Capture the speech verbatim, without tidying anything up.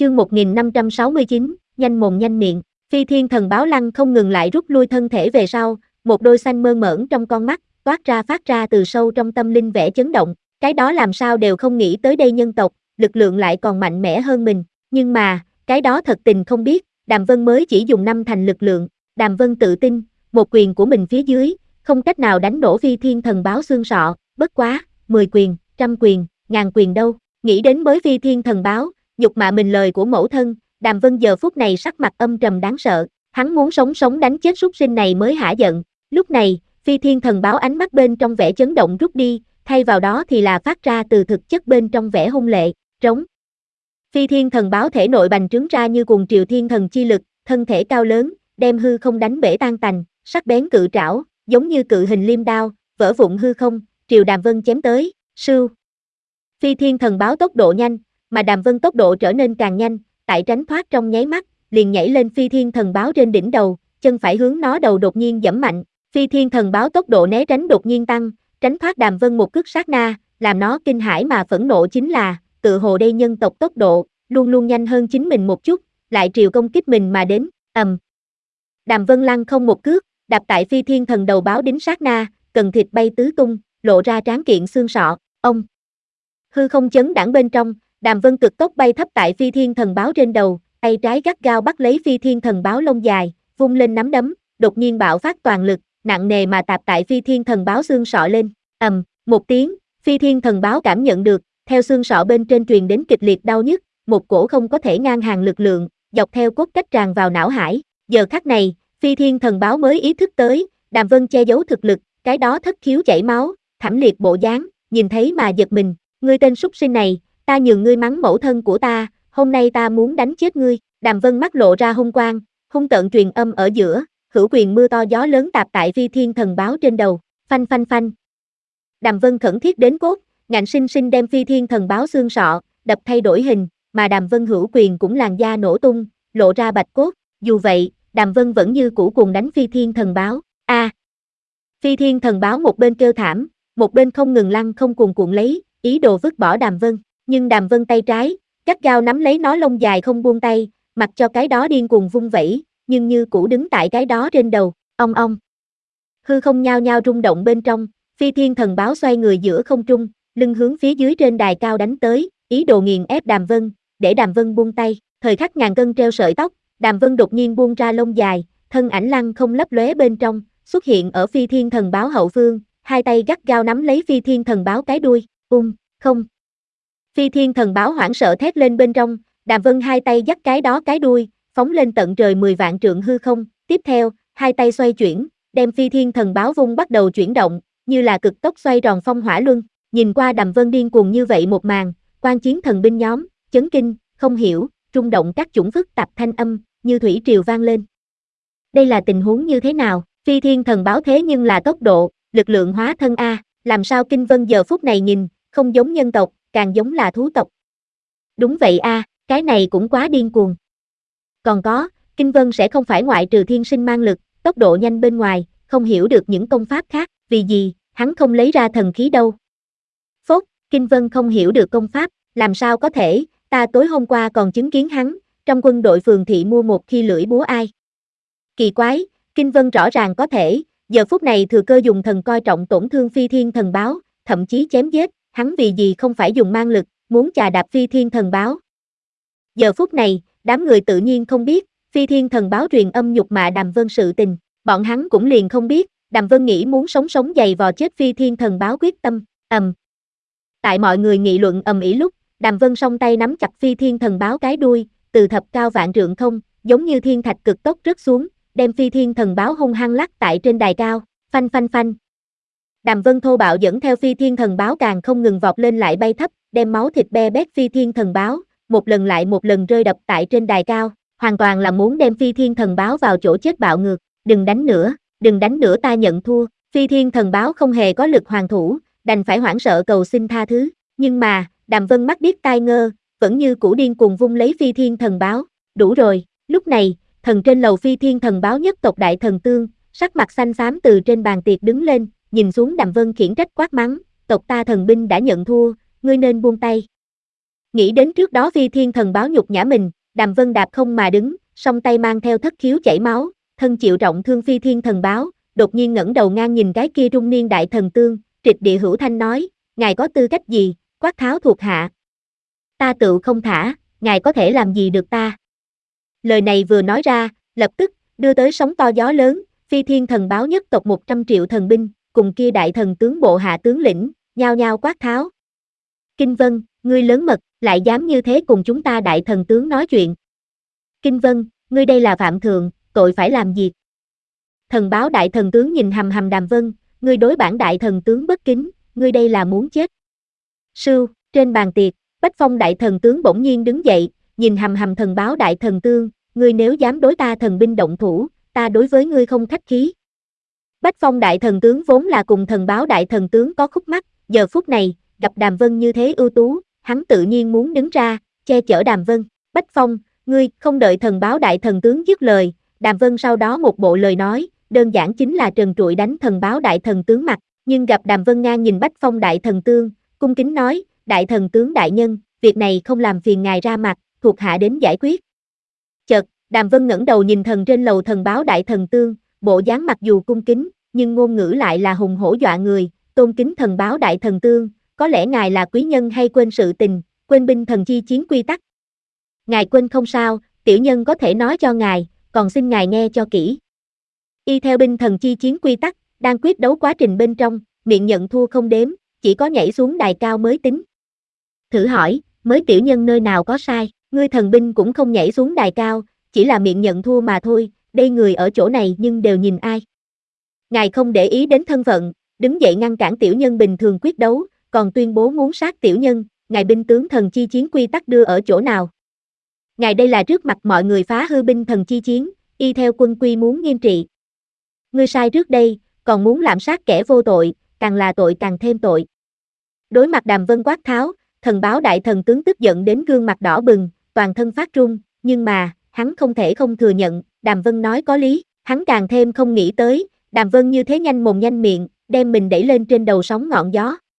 Chương một nghìn năm trăm sáu mươi chín, nhanh mồm nhanh miệng. Phi thiên thần báo lăng không ngừng lại rút lui thân thể về sau, một đôi xanh mơn mởn trong con mắt, toát ra phát ra từ sâu trong tâm linh vẻ chấn động. Cái đó làm sao đều không nghĩ tới đây nhân tộc, lực lượng lại còn mạnh mẽ hơn mình. Nhưng mà, cái đó thật tình không biết, Đàm Vân mới chỉ dùng năm thành lực lượng. Đàm Vân tự tin, một quyền của mình phía dưới, không cách nào đánh nổ phi thiên thần báo xương sọ, bất quá, mười quyền, trăm quyền, ngàn quyền đâu. Nghĩ đến mới phi thiên thần báo, nhục mạ mình lời của mẫu thân, Đàm Vân giờ phút này sắc mặt âm trầm đáng sợ, hắn muốn sống sống đánh chết súc sinh này mới hả giận. Lúc này, phi thiên thần báo ánh mắt bên trong vẻ chấn động rút đi, thay vào đó thì là phát ra từ thực chất bên trong vẻ hung lệ, trống. Phi thiên thần báo thể nội bành trướng ra như cuồng triều thiên thần chi lực, thân thể cao lớn, đem hư không đánh bể tan tành, sắc bén cự trảo, giống như cự hình liêm đao, vỡ vụn hư không, triều Đàm Vân chém tới, sưu. Phi thiên thần báo tốc độ nhanh, mà Đàm Vân tốc độ trở nên càng nhanh, tại tránh thoát trong nháy mắt, liền nhảy lên phi thiên thần báo trên đỉnh đầu, chân phải hướng nó đầu đột nhiên giẫm mạnh, phi thiên thần báo tốc độ né tránh đột nhiên tăng, tránh thoát Đàm Vân một cước sát na, làm nó kinh hãi mà phẫn nộ chính là, tự hồ đây nhân tộc tốc độ, luôn luôn nhanh hơn chính mình một chút, lại triều công kích mình mà đến, ầm. Đàm Vân lăng không một cước, đạp tại phi thiên thần đầu báo đính sát na, cần thịt bay tứ tung, lộ ra tráng kiện xương sọ, ông. Hư không chấn đãng bên trong, Đàm Vân cực tốc bay thấp tại phi thiên thần báo trên đầu, tay trái gắt gao bắt lấy phi thiên thần báo lông dài, vung lên nắm đấm, đột nhiên bạo phát toàn lực, nặng nề mà tạp tại phi thiên thần báo xương sọ lên, ầm, một tiếng, phi thiên thần báo cảm nhận được, theo xương sọ bên trên truyền đến kịch liệt đau nhức, một cổ không có thể ngang hàng lực lượng, dọc theo cốt cách tràn vào não hải, giờ khắc này, phi thiên thần báo mới ý thức tới, Đàm Vân che giấu thực lực, cái đó thất khiếu chảy máu, thảm liệt bộ dáng, nhìn thấy mà giật mình, ngươi tên súc sinh này, ta nhường ngươi mắng mẫu thân của ta, hôm nay ta muốn đánh chết ngươi. Đàm Vân mắt lộ ra hung quang, hung tợn truyền âm ở giữa, hữu quyền mưa to gió lớn tạp tại phi thiên thần báo trên đầu, phanh phanh phanh. Đàm Vân khẩn thiết đến cốt, ngạnh sinh sinh đem phi thiên thần báo xương sọ, đập thay đổi hình, mà Đàm Vân hữu quyền cũng làn da nổ tung, lộ ra bạch cốt, dù vậy, Đàm Vân vẫn như cũ cuồng đánh phi thiên thần báo, a. À, phi thiên thần báo một bên kêu thảm, một bên không ngừng lăn không cuồn cuộn lấy, ý đồ vứt bỏ Đàm Vân, nhưng Đàm Vân tay trái, gắt gao nắm lấy nó lông dài không buông tay, mặc cho cái đó điên cuồng vung vẩy, nhưng như cũ đứng tại cái đó trên đầu, ong ong. Hư không nhao nhao rung động bên trong, phi thiên thần báo xoay người giữa không trung, lưng hướng phía dưới trên đài cao đánh tới, ý đồ nghiền ép Đàm Vân, để Đàm Vân buông tay, thời khắc ngàn cân treo sợi tóc, Đàm Vân đột nhiên buông ra lông dài, thân ảnh lăng không lấp lóe bên trong, xuất hiện ở phi thiên thần báo hậu phương, hai tay gắt gao nắm lấy phi thiên thần báo cái đuôi, ung, không. Phi thiên thần báo hoảng sợ thét lên bên trong, Đàm Vân hai tay dắt cái đó cái đuôi, phóng lên tận trời mười vạn trượng hư không, tiếp theo, hai tay xoay chuyển, đem phi thiên thần báo vung bắt đầu chuyển động, như là cực tốc xoay tròn phong hỏa luân, nhìn qua Đàm Vân điên cuồng như vậy một màn, quan chiến thần binh nhóm, chấn kinh, không hiểu, rung động các chủng phức tạp thanh âm, như thủy triều vang lên. Đây là tình huống như thế nào? Phi thiên thần báo thế nhưng là tốc độ, lực lượng hóa thân a, làm sao Kinh Vân giờ phút này nhìn, không giống nhân tộc, càng giống là thú tộc. Đúng vậy a, à, cái này cũng quá điên cuồng. Còn có, Kinh Vân sẽ không phải ngoại trừ thiên sinh mang lực, tốc độ nhanh bên ngoài, không hiểu được những công pháp khác, vì gì, hắn không lấy ra thần khí đâu. Phốt, Kinh Vân không hiểu được công pháp, làm sao có thể, ta tối hôm qua còn chứng kiến hắn, trong quân đội phường thị mua một khi lưỡi búa ai. Kỳ quái, Kinh Vân rõ ràng có thể, giờ phút này thừa cơ dùng thần coi trọng tổn thương phi thiên thần báo, thậm chí chém giết, hắn vì gì không phải dùng mang lực, muốn chà đạp phi thiên thần báo. Giờ phút này, đám người tự nhiên không biết, phi thiên thần báo truyền âm nhục mạ Đàm Vân sự tình, bọn hắn cũng liền không biết, Đàm Vân nghĩ muốn sống sống giày vò chết phi thiên thần báo quyết tâm, ầm. Tại mọi người nghị luận ầm ĩ lúc, Đàm Vân song tay nắm chặt phi thiên thần báo cái đuôi, từ thập cao vạn trượng không, giống như thiên thạch cực tốc rớt xuống, đem phi thiên thần báo hung hăng lắc tại trên đài cao, phanh phanh phanh. Đàm Vân thô bạo dẫn theo phi thiên thần báo càng không ngừng vọt lên lại bay thấp, đem máu thịt be bét phi thiên thần báo, một lần lại một lần rơi đập tại trên đài cao, hoàn toàn là muốn đem phi thiên thần báo vào chỗ chết bạo ngược, đừng đánh nữa, đừng đánh nữa ta nhận thua, phi thiên thần báo không hề có lực hoàn thủ, đành phải hoảng sợ cầu xin tha thứ, nhưng mà, Đàm Vân mắt điếc tai ngơ, vẫn như cũ điên cuồng vung lấy phi thiên thần báo, đủ rồi, lúc này, thần trên lầu phi thiên thần báo nhất tộc đại thần tương, sắc mặt xanh xám từ trên bàn tiệc đứng lên, nhìn xuống Đàm Vân khiển trách quát mắng, tộc ta thần binh đã nhận thua, ngươi nên buông tay. Nghĩ đến trước đó Phi Thiên Thần Báo nhục nhã mình, Đàm Vân đạp không mà đứng, song tay mang theo thất khiếu chảy máu, thân chịu trọng thương Phi Thiên Thần Báo, đột nhiên ngẩng đầu ngang nhìn cái kia trung niên đại thần tương, trịch địa hữu thanh nói, ngài có tư cách gì, quát tháo thuộc hạ. Ta tự không thả, ngài có thể làm gì được ta. Lời này vừa nói ra, lập tức, đưa tới sóng to gió lớn, Phi Thiên Thần Báo nhất tộc một trăm triệu thần binh, cùng kia đại thần tướng bộ hạ tướng lĩnh, nhao nhao quát tháo. Kinh Vân, ngươi lớn mật, lại dám như thế cùng chúng ta đại thần tướng nói chuyện. Kinh Vân, ngươi đây là phạm thượng, tội phải làm gì? Thần Báo đại thần tướng nhìn hầm hầm Đàm Vân, ngươi đối bản đại thần tướng bất kính, ngươi đây là muốn chết. Sưu, trên bàn tiệc, Bách Phong đại thần tướng bỗng nhiên đứng dậy, nhìn hầm hầm Thần Báo đại thần tướng, ngươi nếu dám đối ta thần binh động thủ, ta đối với ngươi không khách khí. Bách Phong đại thần tướng vốn là cùng Thần Báo đại thần tướng có khúc mắc, giờ phút này, gặp Đàm Vân như thế ưu tú, hắn tự nhiên muốn đứng ra, che chở Đàm Vân. Bách Phong, ngươi, không đợi Thần Báo đại thần tướng dứt lời, Đàm Vân sau đó một bộ lời nói, đơn giản chính là trần trụi đánh Thần Báo đại thần tướng mặt, nhưng gặp Đàm Vân ngang nhìn Bách Phong đại thần tướng, cung kính nói, đại thần tướng đại nhân, việc này không làm phiền ngài ra mặt, thuộc hạ đến giải quyết. Chợt, Đàm Vân ngẩng đầu nhìn thần trên lầu Thần Báo đại thần tướng, bộ dáng mặc dù cung kính, nhưng ngôn ngữ lại là hùng hổ dọa người, tôn kính Thần Báo đại thần tướng, có lẽ ngài là quý nhân hay quên sự tình, quên binh thần chi chiến quy tắc. Ngài quên không sao, tiểu nhân có thể nói cho ngài, còn xin ngài nghe cho kỹ. Y theo binh thần chi chiến quy tắc, đang quyết đấu quá trình bên trong, miệng nhận thua không đếm, chỉ có nhảy xuống đài cao mới tính. Thử hỏi, mới tiểu nhân nơi nào có sai, ngươi thần binh cũng không nhảy xuống đài cao, chỉ là miệng nhận thua mà thôi, đây người ở chỗ này nhưng đều nhìn ai. Ngài không để ý đến thân phận, đứng dậy ngăn cản tiểu nhân bình thường quyết đấu, còn tuyên bố muốn sát tiểu nhân, ngài binh tướng thần chi chiến quy tắc đưa ở chỗ nào? Ngài đây là trước mặt mọi người phá hư binh thần chi chiến, y theo quân quy muốn nghiêm trị. Ngươi sai trước đây, còn muốn lạm sát kẻ vô tội, càng là tội càng thêm tội. Đối mặt Đàm Vân quát tháo, Thần Báo đại thần tướng tức giận đến gương mặt đỏ bừng, toàn thân phát run, nhưng mà, hắn không thể không thừa nhận, Đàm Vân nói có lý, hắn càng thêm không nghĩ tới, Đàm Vân như thế nhanh mồm nhanh miệng, đem mình đẩy lên trên đầu sóng ngọn gió.